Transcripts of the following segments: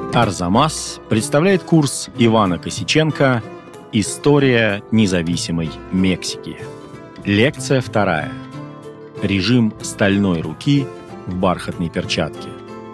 Арзамас представляет курс Ивана Косиченко «История независимой Мексики». Лекция 2. Режим стальной руки в бархатной перчатке.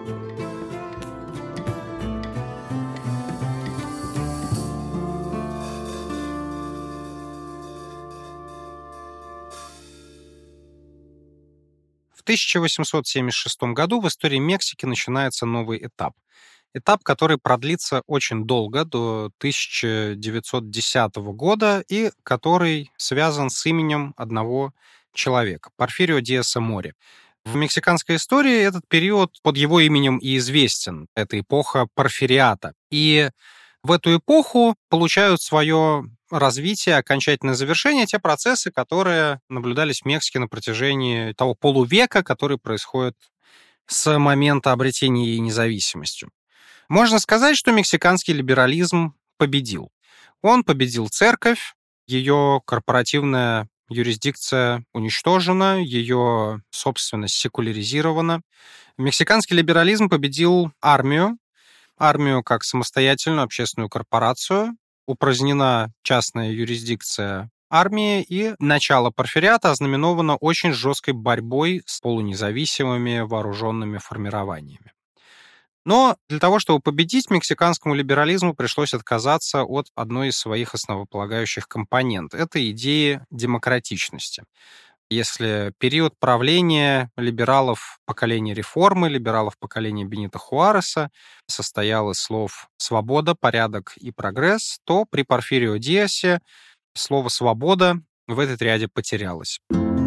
В 1876 году в истории Мексики начинается новый этап. Этап, который продлится очень долго, до 1910 года, и который связан с именем одного человека — Порфирио Диаса Мори. В мексиканской истории этот период под его именем и известен. Это эпоха порфириата. И в эту эпоху получают свое развитие, окончательное завершение те процессы, которые наблюдались в Мексике на протяжении того полувека, который происходит с момента обретения ей независимостью. Можно сказать, что мексиканский либерализм победил. Он победил церковь, ее корпоративная юрисдикция уничтожена, ее собственность секуляризирована. Мексиканский либерализм победил армию как самостоятельную общественную корпорацию, упразднена частная юрисдикция армии, и начало порфириата ознаменовано очень жесткой борьбой с полунезависимыми вооруженными формированиями. Но для того, чтобы победить, мексиканскому либерализму пришлось отказаться от одной из своих основополагающих компонентов. Это идеи демократичности. Если период правления либералов поколения реформы, либералов поколения Бенито Хуареса состоял из слов «свобода», «порядок» и «прогресс», то при Порфирио Диасе слово «свобода» в этой триаде потерялось.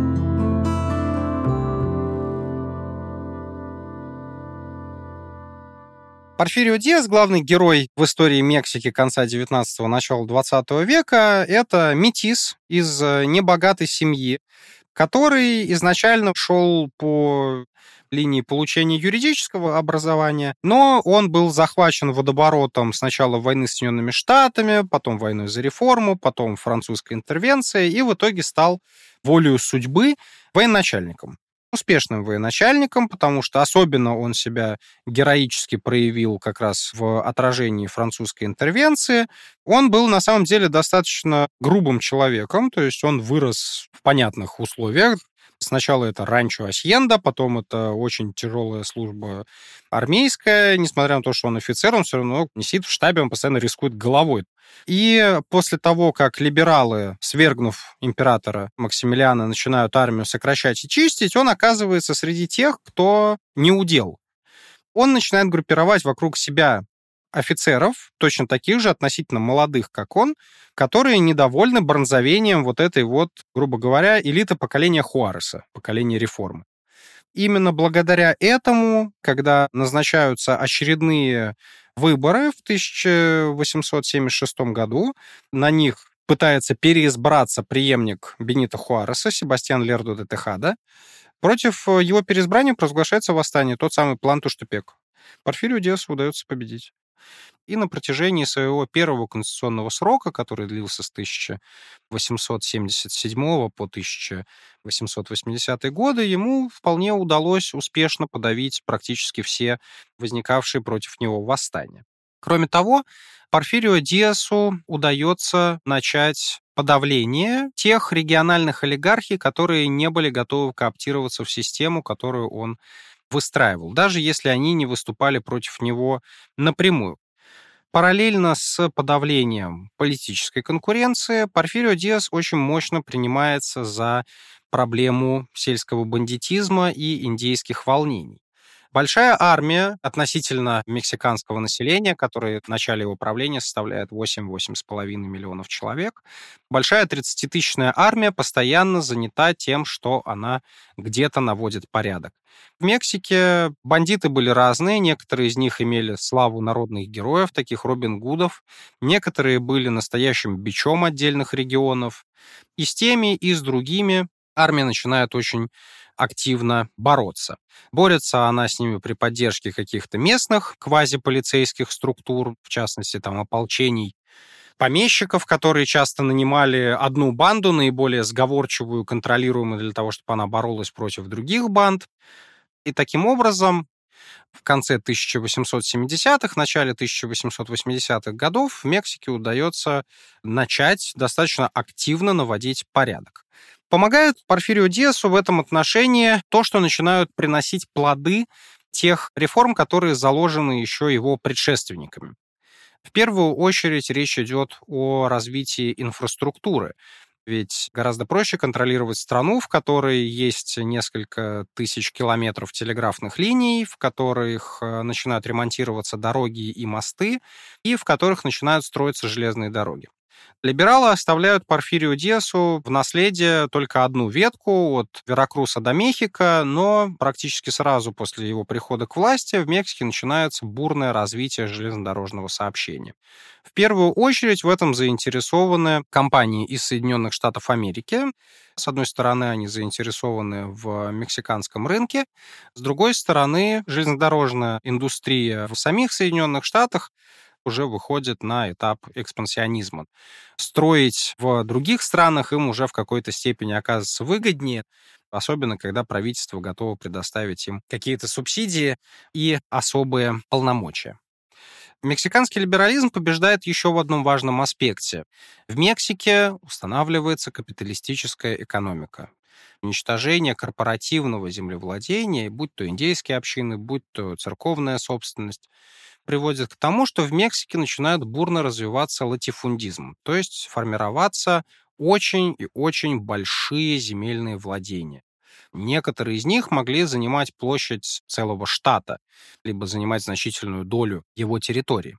Порфирио Диас, главный герой в истории Мексики конца 19-го, начала 20 века, это метис из небогатой семьи, который изначально шел по линии получения юридического образования, но он был захвачен водоворотом сначала войны с Соединенными Штатами, потом войной за реформу, потом французской интервенцией, и в итоге стал волею судьбы военачальником. Успешным военачальником, потому что особенно он себя героически проявил как раз в отражении французской интервенции. Он был на самом деле достаточно грубым человеком, то есть он вырос в понятных условиях. Сначала это ранчо Асьенда, потом это очень тяжелая служба армейская. Несмотря на то, что он офицер, он все равно не сидит в штабе, он постоянно рискует головой. И после того, как либералы, свергнув императора Максимилиана, начинают армию сокращать и чистить, он оказывается среди тех, кто не удел. Он начинает группировать вокруг себя офицеров, точно таких же, относительно молодых, как он, которые недовольны бронзовением вот этой вот, грубо говоря, элиты поколения Хуареса, поколения реформы. Именно благодаря этому, когда назначаются очередные выборы в 1876 году, на них пытается переизбраться преемник Бенито Хуареса, Себастьян Лердо де Техада. Против его переизбрания провозглашается восстание, тот самый план Туштепек. Порфирию Диасу удается победить. И на протяжении своего первого конституционного срока, который длился с 1877 по 1880 годы, ему вполне удалось успешно подавить практически все возникавшие против него восстания. Кроме того, Порфирио Диасу удается начать подавление тех региональных олигархий, которые не были готовы кооптироваться в систему, которую он выстраивал, даже если они не выступали против него напрямую. Параллельно с подавлением политической конкуренции Порфирио Диас очень мощно принимается за проблему сельского бандитизма и индейских волнений. Большая армия относительно мексиканского населения, которое в начале его правления составляет 8-8,5 миллионов человек, большая 30-тысячная армия постоянно занята тем, что она где-то наводит порядок. В Мексике бандиты были разные, некоторые из них имели славу народных героев, таких Робин Гудов, некоторые были настоящим бичом отдельных регионов. И с теми, и с другими армия начинает очень активно бороться. Борется она с ними при поддержке каких-то местных квазиполицейских структур, в частности, там, ополчений помещиков, которые часто нанимали одну банду, наиболее сговорчивую, контролируемую для того, чтобы она боролась против других банд. И таким образом В конце 1870-х, начале 1880-х годов в Мексике удается начать достаточно активно наводить порядок. Помогает Порфирио Диасу в этом отношении то, что начинают приносить плоды тех реформ, которые заложены еще его предшественниками. В первую очередь речь идет о развитии инфраструктуры. Ведь гораздо проще контролировать страну, в которой есть несколько тысяч километров телеграфных линий, в которых начинают ремонтироваться дороги и мосты, и в которых начинают строиться железные дороги. Либералы оставляют Порфирио Диасу в наследие только одну ветку от Веракруса до Мехико, но практически сразу после его прихода к власти в Мексике начинается бурное развитие железнодорожного сообщения. В первую очередь в этом заинтересованы компании из Соединенных Штатов Америки. С одной стороны, они заинтересованы в мексиканском рынке, с другой стороны, железнодорожная индустрия в самих Соединенных Штатах уже выходит на этап экспансионизма. Строить в других странах им уже в какой-то степени оказывается выгоднее, особенно когда правительство готово предоставить им какие-то субсидии и особые полномочия. Мексиканский либерализм побеждает еще в одном важном аспекте. В Мексике устанавливается капиталистическая экономика. Уничтожение корпоративного землевладения, будь то индейские общины, будь то церковная собственность, приводит к тому, что в Мексике начинают бурно развиваться латифундизм, то есть формироваться очень и очень большие земельные владения. Некоторые из них могли занимать площадь целого штата, либо занимать значительную долю его территории.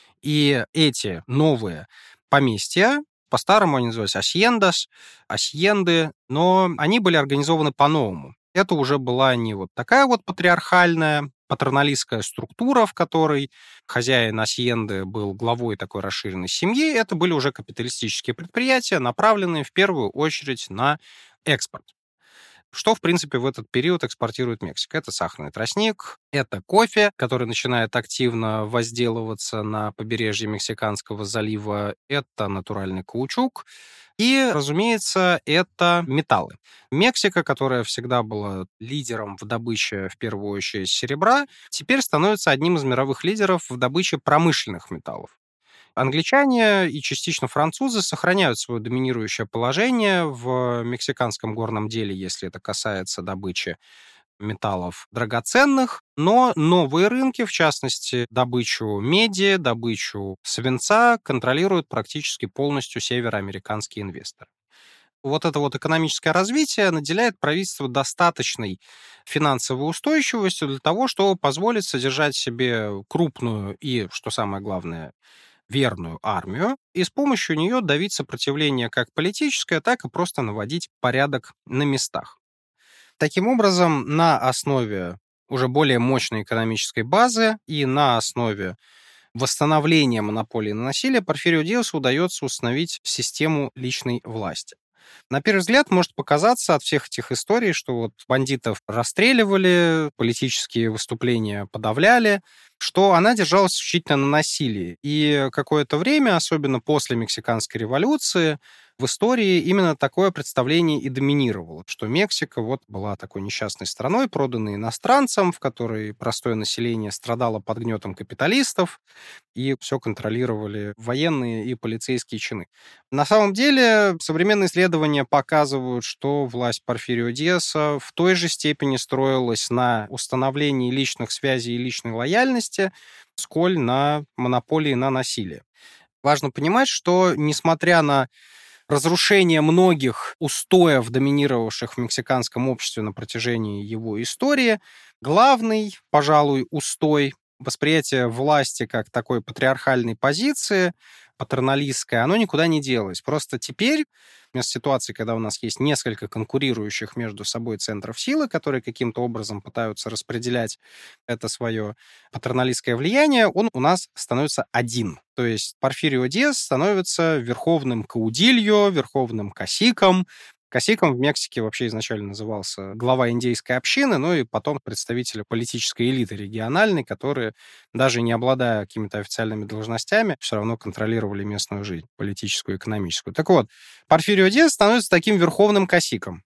И эти новые поместья, по-старому они назывались асьендас, асьенды, но они были организованы по-новому. Это уже была не вот такая вот патриархальная, патерналистская структура, в которой хозяин асьенды был главой такой расширенной семьи. Это были уже капиталистические предприятия, направленные в первую очередь на экспорт. Что, в принципе, в этот период экспортирует Мексика? Это сахарный тростник, это кофе, который начинает активно возделываться на побережье Мексиканского залива, это натуральный каучук, и, разумеется, это металлы. Мексика, которая всегда была лидером в добыче, в первую очередь, серебра, теперь становится одним из мировых лидеров в добыче промышленных металлов. Англичане и частично французы сохраняют свое доминирующее положение в мексиканском горном деле, если это касается добычи металлов драгоценных, но новые рынки, в частности, добычу меди, добычу свинца, контролируют практически полностью североамериканские инвесторы. Вот это вот экономическое развитие наделяет правительство достаточной финансовой устойчивостью для того, чтобы позволить содержать себе крупную и, что самое главное, верную армию, и с помощью нее давить сопротивление как политическое, так и просто наводить порядок на местах. Таким образом, на основе уже более мощной экономической базы и на основе восстановления монополии на насилие Порфирио Диасу удается установить систему личной власти. На первый взгляд может показаться от всех этих историй, что вот бандитов расстреливали, политические выступления подавляли, что она держалась исключительно на насилии. И какое-то время, особенно после Мексиканской революции, в истории именно такое представление и доминировало, что Мексика вот была такой несчастной страной, проданной иностранцам, в которой простое население страдало под гнетом капиталистов, и все контролировали военные и полицейские чины. На самом деле, современные исследования показывают, что власть Порфирио Диаса в той же степени строилась на установлении личных связей и личной лояльности, сколь на монополии на насилие. Важно понимать, что, несмотря на разрушение многих устоев, доминировавших в мексиканском обществе на протяжении его истории, главный, пожалуй, устой восприятие власти как такой патриархальной позиции, патерналистской, оно никуда не делось. Просто теперь, вместо ситуации, когда у нас есть несколько конкурирующих между собой центров силы, которые каким-то образом пытаются распределять это свое патерналистское влияние, он у нас становится один. То есть Порфирио Диас становится верховным каудильо, верховным касиком. Касиком в Мексике вообще изначально назывался глава индейской общины, ну и потом представители политической элиты региональной, которые, даже не обладая какими-то официальными должностями, все равно контролировали местную жизнь, политическую и экономическую. Так вот, Порфирио Диас становится таким верховным касиком.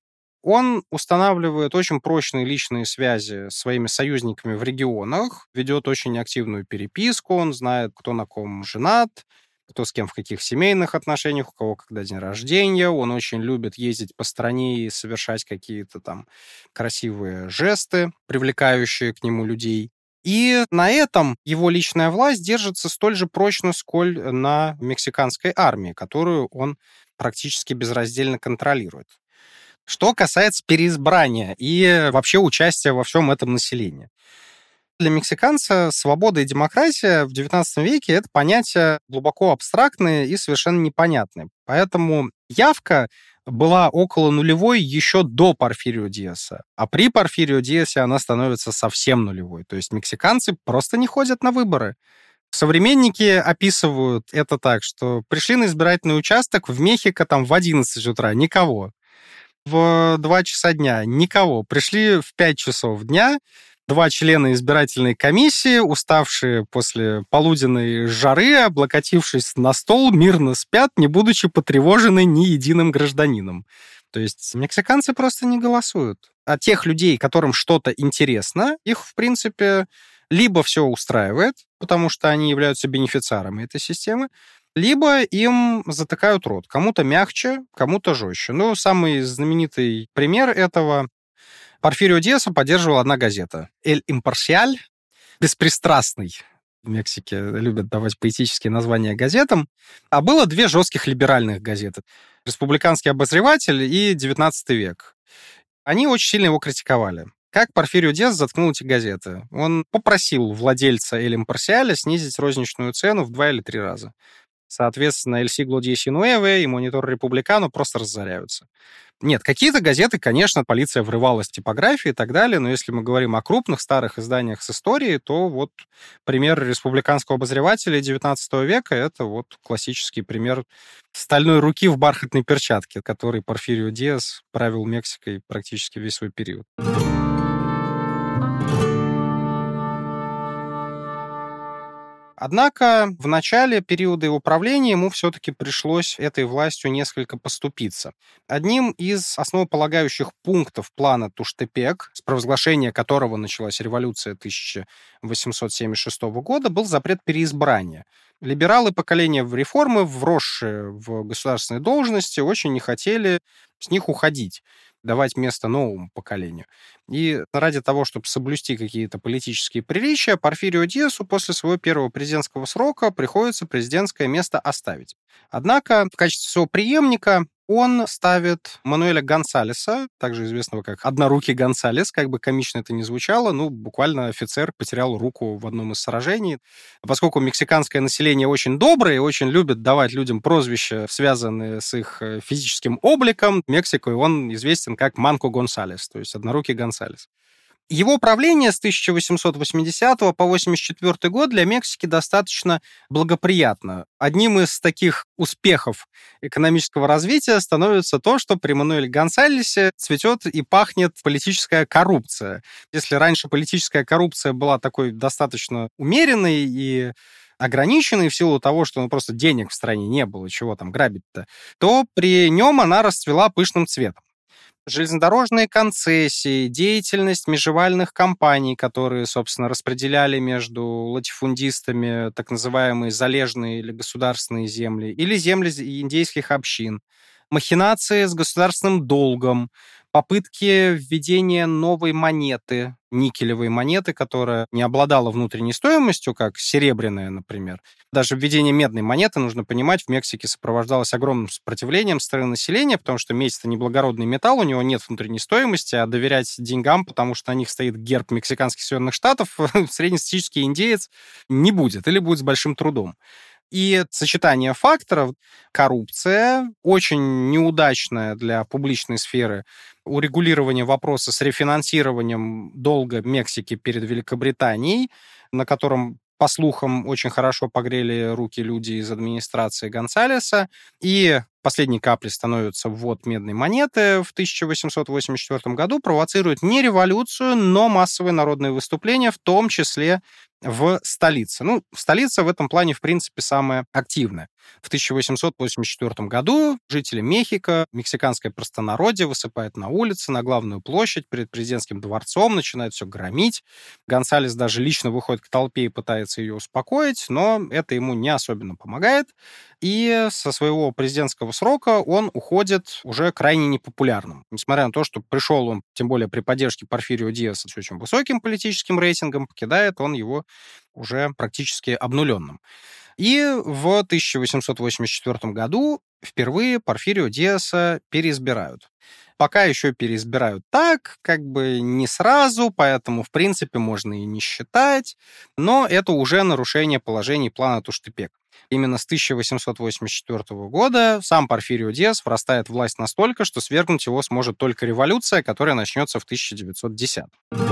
Он устанавливает очень прочные личные связи с своими союзниками в регионах, ведет очень активную переписку, он знает, кто на ком женат, кто с кем в каких семейных отношениях, у кого когда день рождения. Он очень любит ездить по стране и совершать какие-то там красивые жесты, привлекающие к нему людей. И на этом его личная власть держится столь же прочно, сколь на мексиканской армии, которую он практически безраздельно контролирует. Что касается переизбрания и вообще участия во всем этом населении. Для мексиканца свобода и демократия в XIX веке — это понятия глубоко абстрактные и совершенно непонятные. Поэтому явка была около нулевой еще до Порфирио Диаса. А при Порфирио Диасе она становится совсем нулевой. То есть мексиканцы просто не ходят на выборы. Современники описывают это так, что пришли на избирательный участок в Мехико там в 11 утра — никого. В 2 часа дня — никого. Пришли в 5 часов дня 2 члена избирательной комиссии, уставшие после полуденной жары, облокотившись на стол, мирно спят, не будучи потревожены ни единым гражданином. То есть мексиканцы просто не голосуют. А тех людей, которым что-то интересно, их, в принципе, либо все устраивает, потому что они являются бенефициарами этой системы, либо им затыкают рот. Кому-то мягче, кому-то жестче. Ну, самый знаменитый пример этого: Порфирио Диаса поддерживала одна газета. «Эль Импарсиаль», беспристрастный. В Мексике любят давать поэтические названия газетам. А было 2 жестких либеральных газеты: «Республиканский обозреватель» и «XIX век». Они очень сильно его критиковали. Как Порфирио Диас заткнул эти газеты? Он попросил владельца «Эль Импарсиаля» снизить розничную цену в 2 или 3 раза. Соответственно, «Эль Сигло Диесинуэве» и «Монитор Републикано» просто разоряются. Нет, какие-то газеты, конечно, полиция врывалась в типографии и так далее, но если мы говорим о крупных старых изданиях с историей, то вот пример «Республиканского обозревателя» XIX века — это вот классический пример стальной руки в бархатной перчатке, которой Порфирио Диас правил Мексикой практически весь свой период. Однако в начале периода его правления ему все-таки пришлось этой властью несколько поступиться. Одним из основополагающих пунктов плана Туштепек, с провозглашения которого началась революция 1876 года, был запрет переизбрания. Либералы поколения в реформы, вросшие в государственные должности, очень не хотели с них уходить, давать место новому поколению. И ради того, чтобы соблюсти какие-то политические приличия, Порфирио Диасу после своего первого президентского срока приходится президентское место оставить. Однако в качестве своего преемника он ставит Мануэля Гонсалеса, также известного как Однорукий Гонсалес, как бы комично это ни звучало, буквально офицер потерял руку в одном из сражений. Поскольку мексиканское население очень доброе и очень любит давать людям прозвища, связанные с их физическим обликом, Мексикой он известен как Манко Гонсалес, то есть Однорукий Гонсалес. Его правление с 1880 по 1984 год для Мексики достаточно благоприятно. Одним из таких успехов экономического развития становится то, что при Мануэле Гонсалесе цветет и пахнет политическая коррупция. Если раньше политическая коррупция была такой достаточно умеренной и ограниченной в силу того, что просто денег в стране не было, чего там грабить-то, то при нем она расцвела пышным цветом. Железнодорожные концессии, деятельность межевальных компаний, которые, собственно, распределяли между латифундистами так называемые залежные или государственные земли, или земли индейских общин, махинации с государственным долгом, попытки введения новой монеты, никелевой монеты, которая не обладала внутренней стоимостью, как серебряная, например. Даже введение медной монеты, нужно понимать, в Мексике сопровождалось огромным сопротивлением со стороны населения, потому что медь — это не благородный металл, у него нет внутренней стоимости, а доверять деньгам, потому что на них стоит герб Мексиканских Соединенных Штатов, среднестатистический индеец не будет или будет с большим трудом. И сочетание факторов, коррупция, очень неудачная для публичной сферы урегулирование вопроса с рефинансированием долга Мексики перед Великобританией, на котором, по слухам, очень хорошо погрели руки люди из администрации Гонсалеса, и последней каплей становится ввод медной монеты в 1884 году, провоцирует не революцию, но массовые народные выступления, в том числе в столице. Столица в этом плане, в принципе, самая активная. В 1884 году жители Мехико, мексиканское простонародье высыпает на улицы, на главную площадь перед президентским дворцом, начинает все громить. Гонсалес даже лично выходит к толпе и пытается ее успокоить, но это ему не особенно помогает. И со своего президентского срока он уходит уже крайне непопулярным. Несмотря на то, что пришел он, тем более при поддержке Порфирио Диаса, с очень высоким политическим рейтингом, покидает он его уже практически обнуленным. И в 1884 году впервые Порфирио Диаса переизбирают. Пока еще переизбирают так, не сразу, поэтому, в принципе, можно и не считать, но это уже нарушение положений плана Туштепек. Именно с 1884 года сам Порфирио Диас врастает в власть настолько, что свергнуть его сможет только революция, которая начнется в 1910.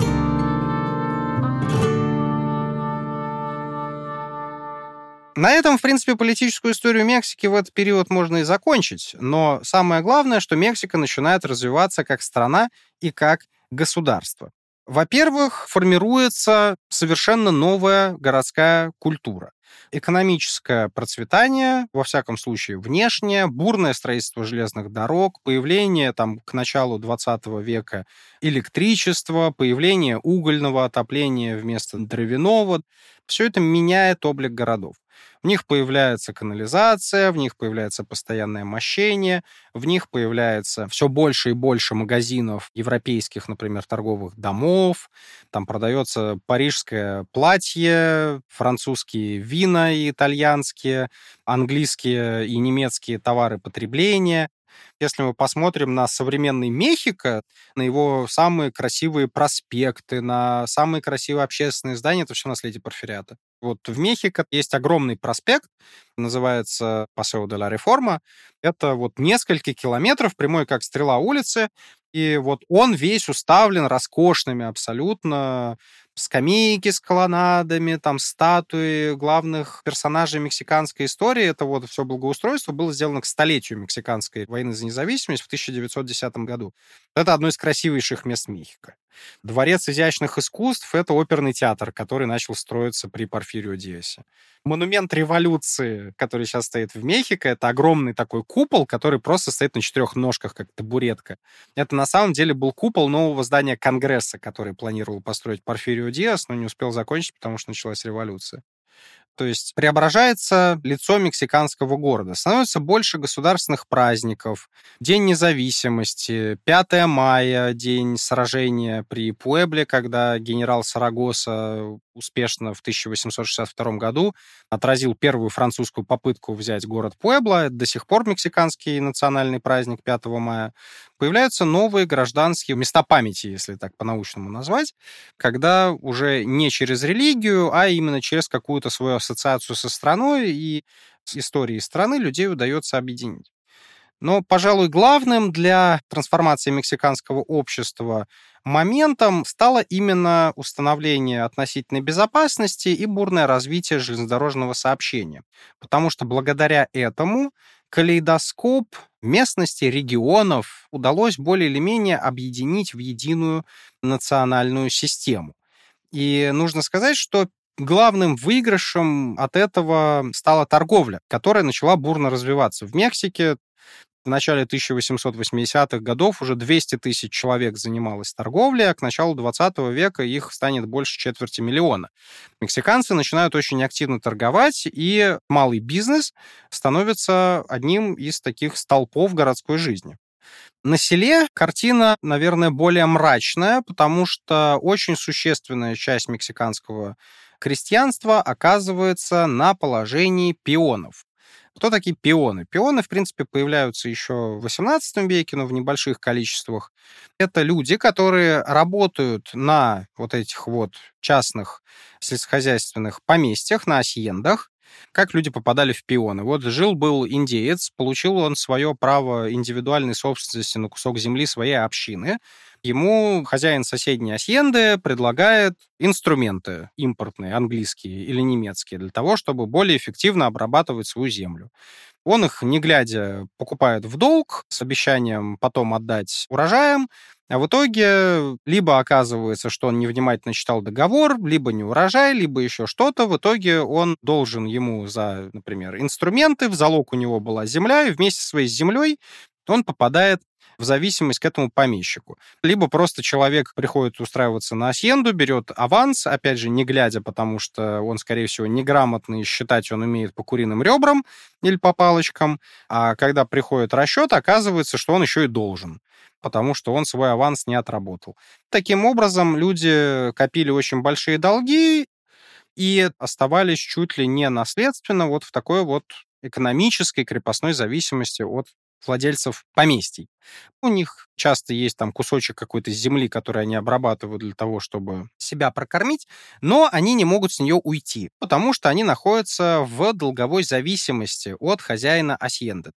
На этом, в принципе, политическую историю Мексики в этот период можно и закончить. Но самое главное, что Мексика начинает развиваться как страна и как государство. Во-первых, формируется совершенно новая городская культура. Экономическое процветание, во всяком случае внешнее, бурное строительство железных дорог, появление к началу 20 века электричества, появление угольного отопления вместо дровяного. Все это меняет облик городов. В них появляется канализация, в них появляется постоянное мощение, в них появляется все больше и больше магазинов европейских, например, торговых домов, там продается парижское платье, французские вина и итальянские, английские и немецкие товары потребления. Если мы посмотрим на современный Мехико, на его самые красивые проспекты, на самые красивые общественные здания, это все наследие Порфириата. Вот в Мехико есть огромный проспект, называется Пасео де ла Реформа. Это несколько километров, прямой как стрела улицы, и он весь уставлен роскошными абсолютно скамейки с колоннадами, статуи главных персонажей мексиканской истории. Это все благоустройство было сделано к столетию Мексиканской войны за независимость в 1910 году. Это одно из красивейших мест Мехико. Дворец изящных искусств — это оперный театр, который начал строиться при Порфирио Диасе. Монумент революции, который сейчас стоит в Мехико, это огромный такой купол, который просто стоит на 4 ножках, как табуретка. Это на самом деле был купол нового здания Конгресса, который планировал построить Порфирио Диас, но не успел закончить, потому что началась революция. То есть преображается лицо мексиканского города. Становится больше государственных праздников. День независимости, 5 мая, день сражения при Пуэбле, когда генерал Сарагоса успешно в 1862 году отразил первую французскую попытку взять город Пуэбла. Это до сих пор мексиканский национальный праздник 5 мая. Появляются новые гражданские места памяти, если так по-научному назвать, когда уже не через религию, а именно через какую-то свою ассоциацию со страной и с историей страны людей удается объединить. Но, пожалуй, главным для трансформации мексиканского общества моментом стало именно установление относительной безопасности и бурное развитие железнодорожного сообщения. Потому что благодаря этому калейдоскоп местности, регионов удалось более или менее объединить в единую национальную систему. И нужно сказать, что главным выигрышем от этого стала торговля, которая начала бурно развиваться в Мексике. В начале 1880-х годов уже 200 тысяч человек занималось торговлей, а к началу 20 века их станет больше 250 000. Мексиканцы начинают очень активно торговать, и малый бизнес становится одним из таких столпов городской жизни. На селе картина, наверное, более мрачная, потому что очень существенная часть мексиканского крестьянства оказывается на положении пионов. Кто такие пионы? Пионы, в принципе, появляются еще в XVIII веке, но в небольших количествах. Это люди, которые работают на этих частных сельскохозяйственных поместьях, на асьендах. Как люди попадали в пионы? Жил-был индеец, получил он свое право индивидуальной собственности на кусок земли своей общины. Ему хозяин соседней асьенды предлагает инструменты импортные, английские или немецкие, для того, чтобы более эффективно обрабатывать свою землю. Он их, не глядя, покупает в долг с обещанием потом отдать урожаем, а в итоге либо оказывается, что он невнимательно читал договор, либо не урожай, либо еще что-то. В итоге он должен ему за, например, инструменты, в залог у него была земля, и вместе со своей землей он попадает в зависимость к этому помещику. Либо просто человек приходит устраиваться на асьенду, берет аванс, опять же, не глядя, потому что он, скорее всего, неграмотный, считать он умеет по куриным ребрам или по палочкам, а когда приходит расчет, оказывается, что он еще и должен, потому что он свой аванс не отработал. Таким образом, люди копили очень большие долги и оставались чуть ли не наследственно вот в такой вот экономической крепостной зависимости от владельцев поместий. У них часто есть там кусочек какой-то земли, который они обрабатывают для того, чтобы себя прокормить, но они не могут с нее уйти, потому что они находятся в долговой зависимости от хозяина асьенды.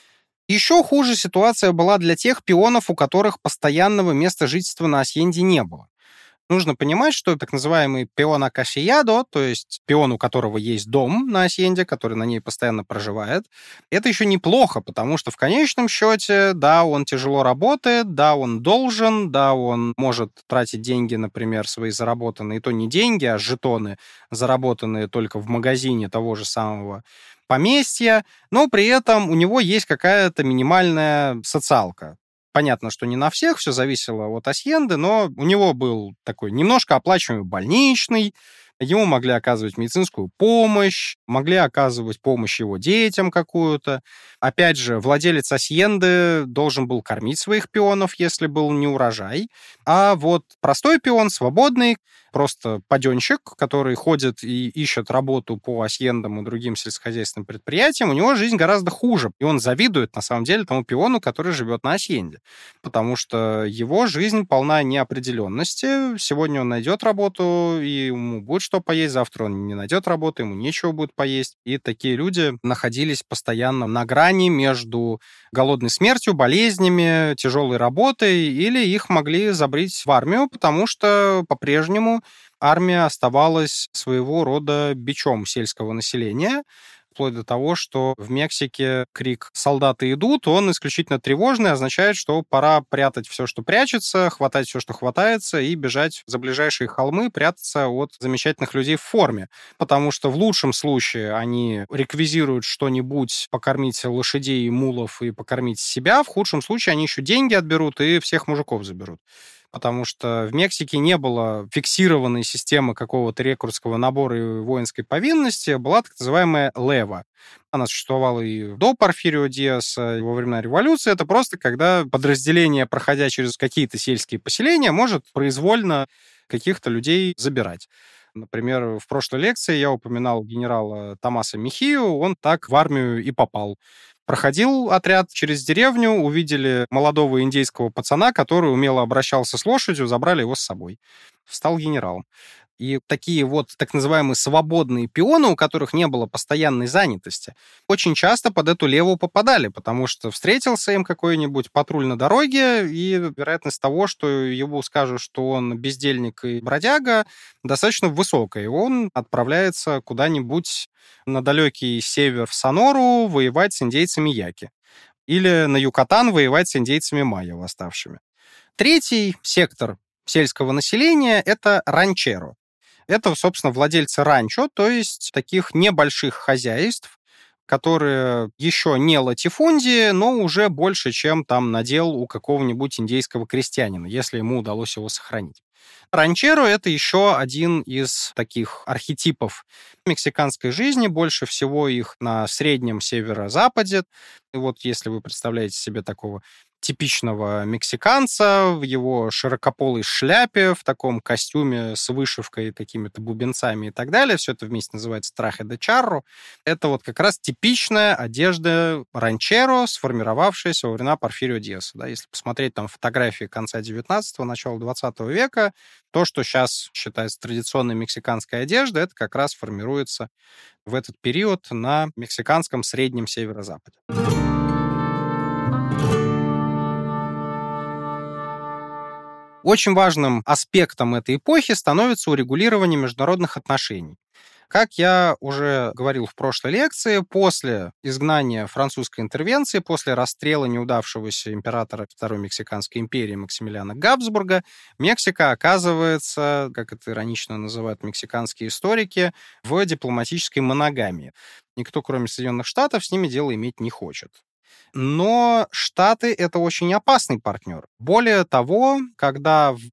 Еще хуже ситуация была для тех пионов, у которых постоянного места жительства на асьенде не было. Нужно понимать, что так называемый пион акасиядо, то есть пион, у которого есть дом на асьенде, который на ней постоянно проживает, это еще неплохо, потому что в конечном счете, да, он тяжело работает, да, он должен, да, он может тратить деньги, например, свои заработанные, то не деньги, а жетоны, заработанные только в магазине того же самого поместья, но при этом у него есть какая-то минимальная социалка. Понятно, что не на всех, все зависело от асьенды, но у него был такой немножко оплачиваемый больничный, ему могли оказывать медицинскую помощь, могли оказывать помощь его детям какую-то. Опять же, владелец асьенды должен был кормить своих пионов, если был не урожай. А вот простой пион, свободный, просто паденщик, который ходит и ищет работу по асьендам и другим сельскохозяйственным предприятиям, у него жизнь гораздо хуже. И он завидует, на самом деле, тому пиону, который живет на асьенде. Потому что его жизнь полна неопределенности. Сегодня он найдет работу, и ему будет что поесть, завтра он не найдет работы, ему нечего будет поесть. И такие люди находились постоянно на грани между голодной смертью, болезнями, тяжелой работой, или их могли забрить в армию, потому что по-прежнему армия оставалась своего рода бичом сельского населения, вплоть до того, что в Мексике крик «солдаты идут», он исключительно тревожный, означает, что пора прятать все, что прячется, хватать все, что хватается, и бежать за ближайшие холмы, прятаться от замечательных людей в форме. Потому что в лучшем случае они реквизируют что-нибудь, покормить лошадей и мулов и покормить себя, в худшем случае они еще деньги отберут и всех мужиков заберут. Потому что в Мексике не было фиксированной системы какого-то рекрутского набора и воинской повинности, была так называемая лева. Она существовала и до Порфирио Диаса, и во времена революции. Это просто когда подразделение, проходя через какие-то сельские поселения, может произвольно каких-то людей забирать. Например, в прошлой лекции я упоминал генерала Томаса Мехию, он так в армию и попал. Проходил отряд через деревню, увидели молодого индейского пацана, который умело обращался с лошадью, забрали его с собой. Стал генералом. И такие вот так называемые свободные пионы, у которых не было постоянной занятости, очень часто под эту леву попадали, потому что встретился им какой-нибудь патруль на дороге, и вероятность того, что ему скажут, что он бездельник и бродяга, достаточно высокая. И он отправляется куда-нибудь на далекий север в Сонору воевать с индейцами Яки. Или на Юкатан воевать с индейцами майя восставшими. Третий сектор сельского населения — это ранчеро. Это, собственно, владельцы ранчо, то есть таких небольших хозяйств, которые еще не латифундии, но уже больше, чем там надел у какого-нибудь индейского крестьянина, если ему удалось его сохранить. Ранчеро — это еще один из таких архетипов мексиканской жизни. Больше всего их на среднем северо-западе. И вот если вы представляете себе такого типичного мексиканца в его широкополой шляпе, в таком костюме с вышивкой, такими-то бубенцами и так далее. Все это вместе называется трахе де чарро. Это вот как раз типичная одежда ранчеро, сформировавшаяся во времена Порфирио Диаса. Да, если посмотреть там фотографии конца 19-го, начала 20 века, то, что сейчас считается традиционной мексиканской одеждой, это как раз формируется в этот период на мексиканском среднем северо-западе. Очень важным аспектом этой эпохи становится урегулирование международных отношений. Как я уже говорил в прошлой лекции, после изгнания французской интервенции, после расстрела неудавшегося императора Второй Мексиканской империи Максимилиана Габсбурга, Мексика оказывается, как это иронично называют мексиканские историки, в дипломатической моногамии. Никто, кроме Соединенных Штатов, с ними дело иметь не хочет. Но Штаты — это очень опасный партнер. Более того, когда в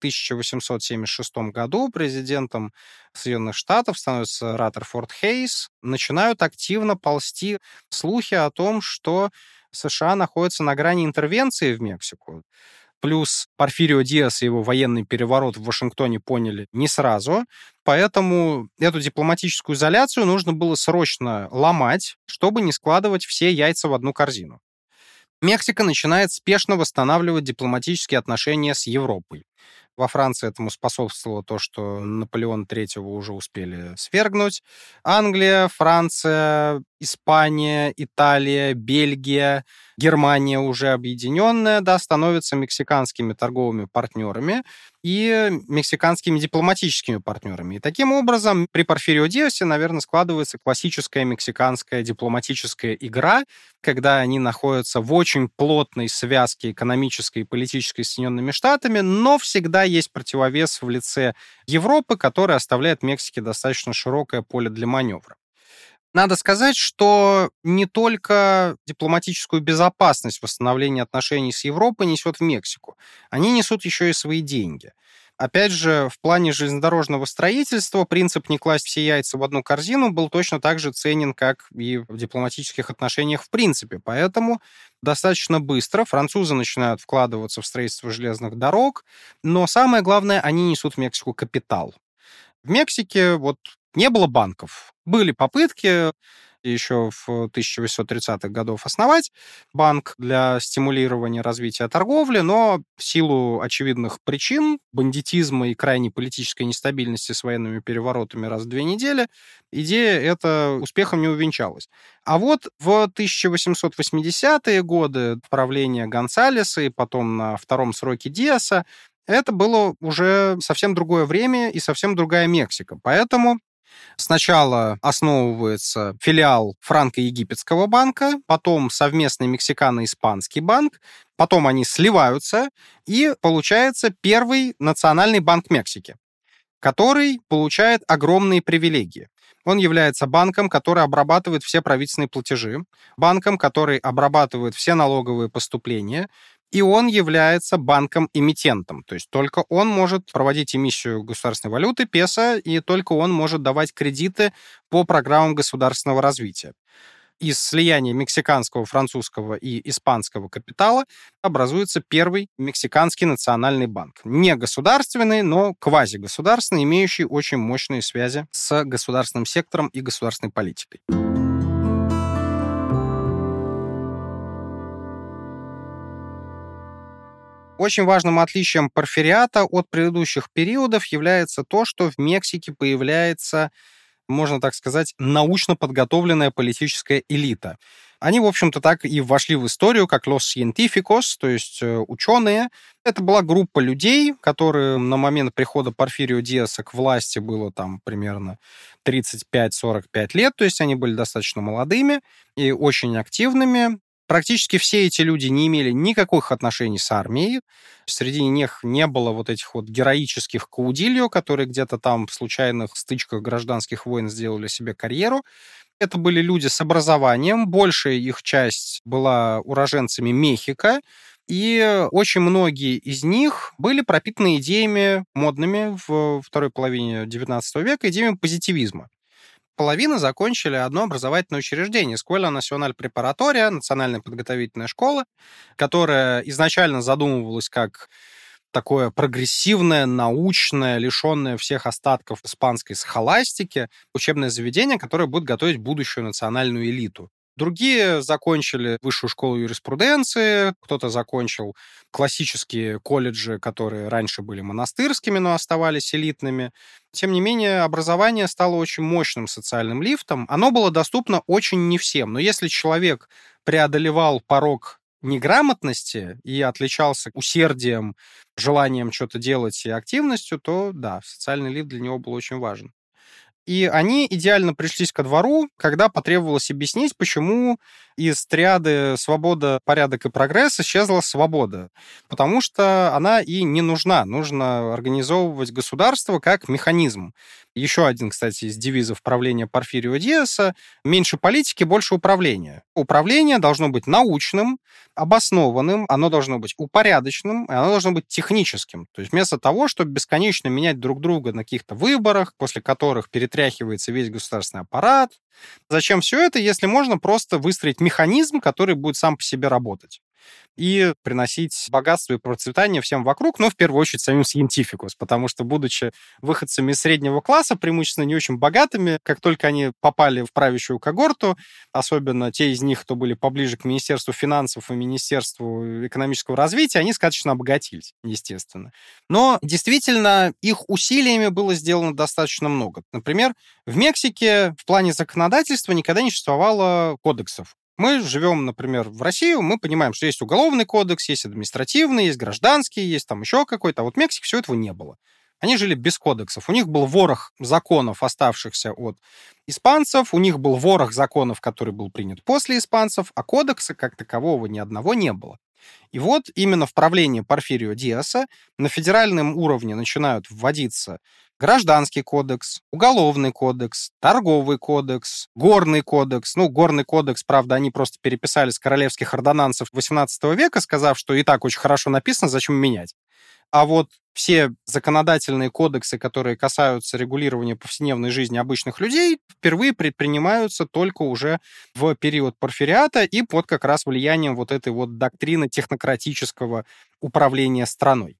1876 году президентом Соединенных Штатов становится Раттерфорд Хейс, начинают активно ползти слухи о том, что США находятся на грани интервенции в Мексику. Плюс Порфирио Диас и его военный переворот в Вашингтоне поняли не сразу, поэтому эту дипломатическую изоляцию нужно было срочно ломать, чтобы не складывать все яйца в одну корзину. Мексика начинает спешно восстанавливать дипломатические отношения с Европой. Во Франции этому способствовало то, что Наполеона III уже успели свергнуть. Англия, Франция, Испания, Италия, Бельгия, Германия уже объединенная, да, становятся мексиканскими торговыми партнерами и мексиканскими дипломатическими партнерами. И таким образом при Порфирио Диасе, наверное, складывается классическая мексиканская дипломатическая игра, когда они находятся в очень плотной связке экономической и политической с Соединенными Штатами, но всегда есть противовес в лице Европы, который оставляет Мексике достаточно широкое поле для маневра. Надо сказать, что не только дипломатическую безопасность восстановления отношений с Европой несет в Мексику. Они несут еще и свои деньги. Опять же, в плане железнодорожного строительства принцип не класть все яйца в одну корзину был точно так же ценен, как и в дипломатических отношениях в принципе. Поэтому достаточно быстро французы начинают вкладываться в строительство железных дорог, но самое главное, они несут в Мексику капитал. В Мексике не было банков. Были попытки еще в 1830-х годах основать банк для стимулирования развития торговли, но в силу очевидных причин, бандитизма и крайней политической нестабильности с военными переворотами раз в 2 недели, идея эта успехом не увенчалась. А вот в 1880-е годы правления Гонсалеса и потом на втором сроке Диаса это было уже совсем другое время и совсем другая Мексика. Поэтому сначала основывается филиал франко-египетского банка, потом совместный мексикано-испанский банк, потом они сливаются, и получается первый национальный банк Мексики, который получает огромные привилегии. Он является банком, который обрабатывает все правительственные платежи, банком, который обрабатывает все налоговые поступления, и он является банком-эмитентом. То есть только он может проводить эмиссию государственной валюты, песо, и только он может давать кредиты по программам государственного развития. Из слияния мексиканского, французского и испанского капитала образуется первый мексиканский национальный банк. Не государственный, но квазигосударственный, имеющий очень мощные связи с государственным сектором и государственной политикой. Очень важным отличием порфириата от предыдущих периодов является то, что в Мексике появляется, можно так сказать, научно подготовленная политическая элита. Они, в общем-то, так и вошли в историю как los científicos, то есть ученые. Это была группа людей, которые на момент прихода Порфирио Диаса к власти было там примерно 35-45 лет, то есть они были достаточно молодыми и очень активными. Практически все эти люди не имели никаких отношений с армией. Среди них не было этих героических каудильо, которые где-то там в случайных стычках гражданских войн сделали себе карьеру. Это были люди с образованием. Большая их часть была уроженцами Мехико. И очень многие из них были пропитаны идеями модными в второй половине XIX века, идеями позитивизма. Половина закончили одно образовательное учреждение — Escuela Nacional Preparatoria, национальная подготовительная школа, которая изначально задумывалась как такое прогрессивное, научное, лишенное всех остатков испанской схоластики учебное заведение, которое будет готовить будущую национальную элиту. Другие закончили высшую школу юриспруденции, кто-то закончил классические колледжи, которые раньше были монастырскими, но оставались элитными. Тем не менее, образование стало очень мощным социальным лифтом. Оно было доступно очень не всем. Но если человек преодолевал порог неграмотности и отличался усердием, желанием что-то делать и активностью, то да, социальный лифт для него был очень важен. И они идеально пришлись ко двору, когда потребовалось объяснить, почему из триады «свобода, порядок и прогресс» исчезла свобода. Потому что она и не нужна. Нужно организовывать государство как механизм. Еще один, кстати, из девизов правления Порфирио Диаса: меньше политики, больше управления. Управление должно быть научным, обоснованным, оно должно быть упорядоченным, и оно должно быть техническим. То есть вместо того, чтобы бесконечно менять друг друга на каких-то выборах, после которых перетряхивается весь государственный аппарат. Зачем все это, если можно просто выстроить механизм, который будет сам по себе работать и приносить богатство и процветание всем вокруг, но в первую очередь самим сcientificus, потому что, будучи выходцами из среднего класса, преимущественно не очень богатыми, как только они попали в правящую когорту, особенно те из них, кто были поближе к Министерству финансов и Министерству экономического развития, они сказочно обогатились, естественно. Но действительно их усилиями было сделано достаточно много. Например, в Мексике в плане законодательства никогда не существовало кодексов. Мы живем, например, в Россию, мы понимаем, что есть уголовный кодекс, есть административный, есть гражданский, есть там еще какой-то. А вот в Мексике всего этого не было. Они жили без кодексов. У них был ворох законов, оставшихся от испанцев, у них был ворох законов, который был принят после испанцев, а кодекса как такового ни одного не было. И вот именно в правлении Порфирио Диаса на федеральном уровне начинают вводиться Гражданский кодекс, Уголовный кодекс, Торговый кодекс, Горный кодекс. Ну, Горный кодекс, правда, они просто переписали с королевских ордонансов XVIII века, сказав, что и так очень хорошо написано, зачем менять. А вот все законодательные кодексы, которые касаются регулирования повседневной жизни обычных людей, впервые предпринимаются только уже в период порфириата и под как раз влиянием вот этой вот доктрины технократического управления страной.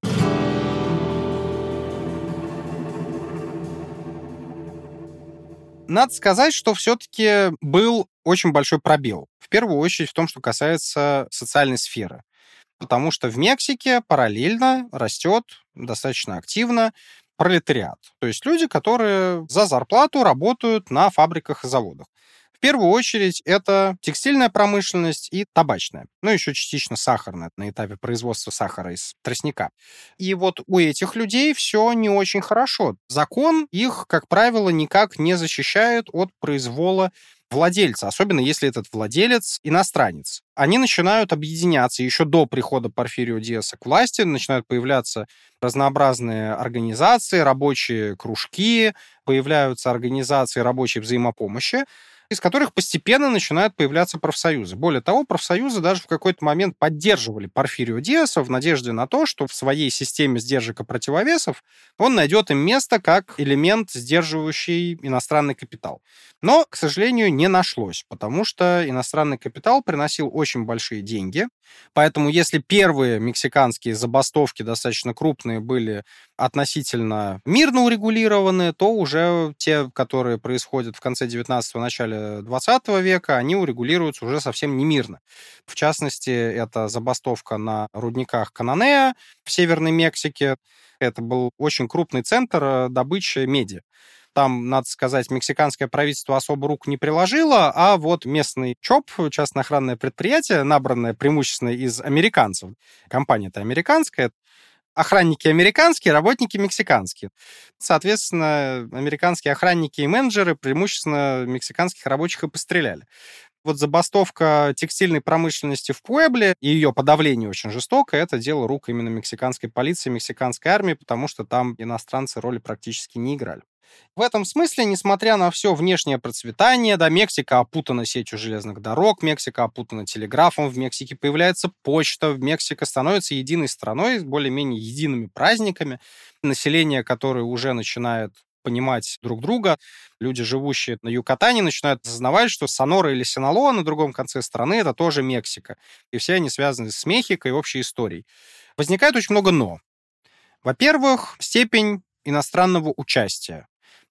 Надо сказать, что все-таки был очень большой пробел. В первую очередь в том, что касается социальной сферы. Потому что в Мексике параллельно растет достаточно активно пролетариат. То есть люди, которые за зарплату работают на фабриках и заводах. В первую очередь это текстильная промышленность и табачная. Ну, еще частично сахарная, на этапе производства сахара из тростника. И вот у этих людей все не очень хорошо. Закон их, как правило, никак не защищает от произвола владельца, особенно если этот владелец иностранец. Они начинают объединяться еще до прихода Порфирио Диаса к власти, начинают появляться разнообразные организации, рабочие кружки, появляются организации рабочей взаимопомощи, из которых постепенно начинают появляться профсоюзы. Более того, профсоюзы даже в какой-то момент поддерживали Порфирио Диаса в надежде на то, что в своей системе сдержек и противовесов он найдет им место как элемент, сдерживающий иностранный капитал. Но, к сожалению, не нашлось, потому что иностранный капитал приносил очень большие деньги. Поэтому если первые мексиканские забастовки достаточно крупные были относительно мирно урегулированы, то уже те, которые происходят в конце 19-го, начале 20 века, они урегулируются уже совсем не мирно. В частности, это забастовка на рудниках Кананеа в Северной Мексике. Это был очень крупный центр добычи меди. Там, надо сказать, мексиканское правительство особо рук не приложило, а вот местный ЧОП, частное охранное предприятие, набранное преимущественно из американцев, компания-то американская, охранники американские, работники мексиканские. Соответственно, американские охранники и менеджеры преимущественно мексиканских рабочих и постреляли. Вот забастовка текстильной промышленности в Пуэбле и ее подавление очень жестокое, это дело рук именно мексиканской полиции, мексиканской армии, потому что там иностранцы роли практически не играли. В этом смысле, несмотря на все внешнее процветание, да, Мексика опутана сетью железных дорог, Мексика опутана телеграфом, в Мексике появляется почта, Мексика становится единой страной с более-менее едиными праздниками, население, которое уже начинает понимать друг друга. Люди, живущие на Юкатане, начинают осознавать, что Сонора или Синалоа на другом конце страны — это тоже Мексика. И все они связаны с Мехико и общей историей. Возникает очень много «но». Во-первых, степень иностранного участия.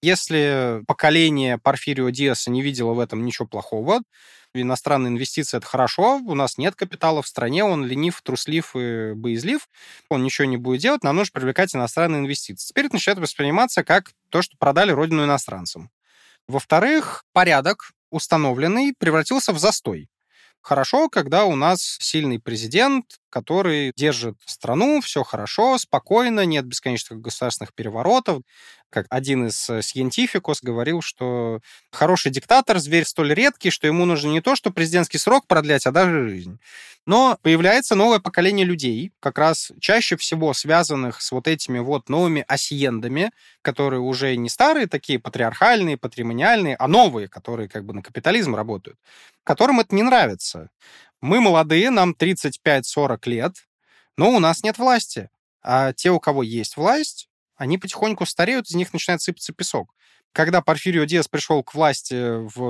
Если поколение Порфирио Диаса не видело в этом ничего плохого, иностранные инвестиции — это хорошо, у нас нет капитала в стране, он ленив, труслив и боязлив, он ничего не будет делать, нам нужно привлекать иностранные инвестиции. Теперь это начинает восприниматься как то, что продали родину иностранцам. Во-вторых, порядок установленный превратился в застой. Хорошо, когда у нас сильный президент, который держит страну, все хорошо, спокойно, нет бесконечных государственных переворотов. Как один из сcientificus говорил, что хороший диктатор — зверь столь редкий, что ему нужно не то, что президентский срок продлять, а даже жизнь. Но появляется новое поколение людей, как раз чаще всего связанных с вот этими вот новыми асьендами, которые уже не старые такие патриархальные, патримониальные, а новые, которые как бы на капитализм работают, которым это не нравится. Мы молодые, нам 35-40 лет, но у нас нет власти. А те, у кого есть власть, они потихоньку стареют, из них начинает сыпаться песок. Когда Порфирио Диас пришел к власти в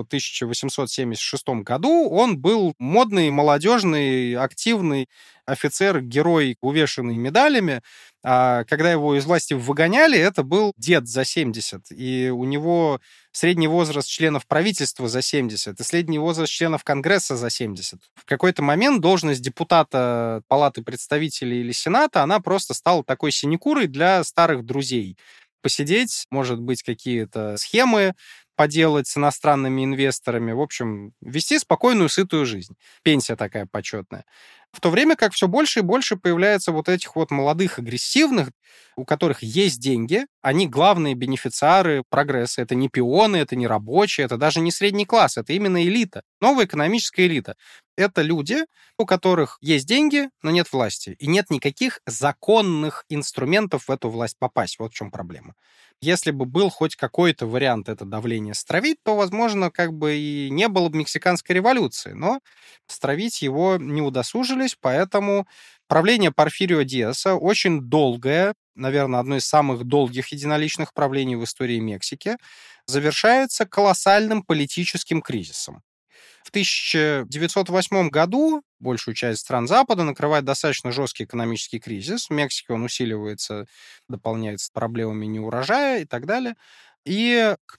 1876 году, он был модный, молодежный, активный офицер, герой, увешанный медалями. А когда его из власти выгоняли, это был дед за 70. И у него средний возраст членов правительства за 70, и средний возраст членов Конгресса за 70. В какой-то момент должность депутата Палаты представителей или Сената, она просто стала такой синекурой для старых друзей. Посидеть, может быть, какие-то схемы поделать с иностранными инвесторами. В общем, вести спокойную, сытую жизнь. Пенсия такая почетная. В то время как все больше и больше появляется вот этих вот молодых, агрессивных, у которых есть деньги, они главные бенефициары прогресса. Это не пионы, это не рабочие, это даже не средний класс, это именно элита, новая экономическая элита. Это люди, у которых есть деньги, но нет власти. И нет никаких законных инструментов в эту власть попасть. Вот в чем проблема. Если бы был хоть какой-то вариант это давление стравить, то, возможно, как бы и не было бы мексиканской революции. Но стравить его не удосужились, поэтому правление Порфирио Диаса очень долгое, наверное, одно из самых долгих единоличных правлений в истории Мексики, завершается колоссальным политическим кризисом. В 1908 году большую часть стран Запада накрывает достаточно жесткий экономический кризис. В Мексике он усиливается, дополняется проблемами неурожая и так далее. И к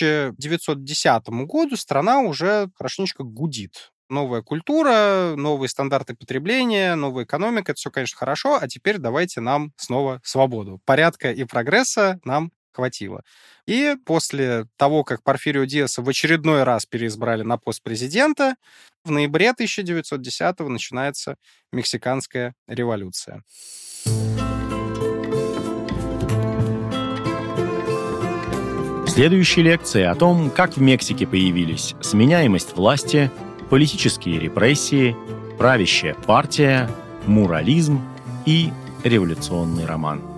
1910 году страна уже хорошенечко гудит. Новая культура, новые стандарты потребления, новая экономика — это все, конечно, хорошо, а теперь давайте нам снова свободу. Порядка и прогресса нам хватило. И после того, как Порфирио Диаса в очередной раз переизбрали на пост президента, в ноябре 1910-го начинается Мексиканская революция. В следующей лекции о том, как в Мексике появились сменяемость власти, политические репрессии, правящая партия, мурализм и революционный роман.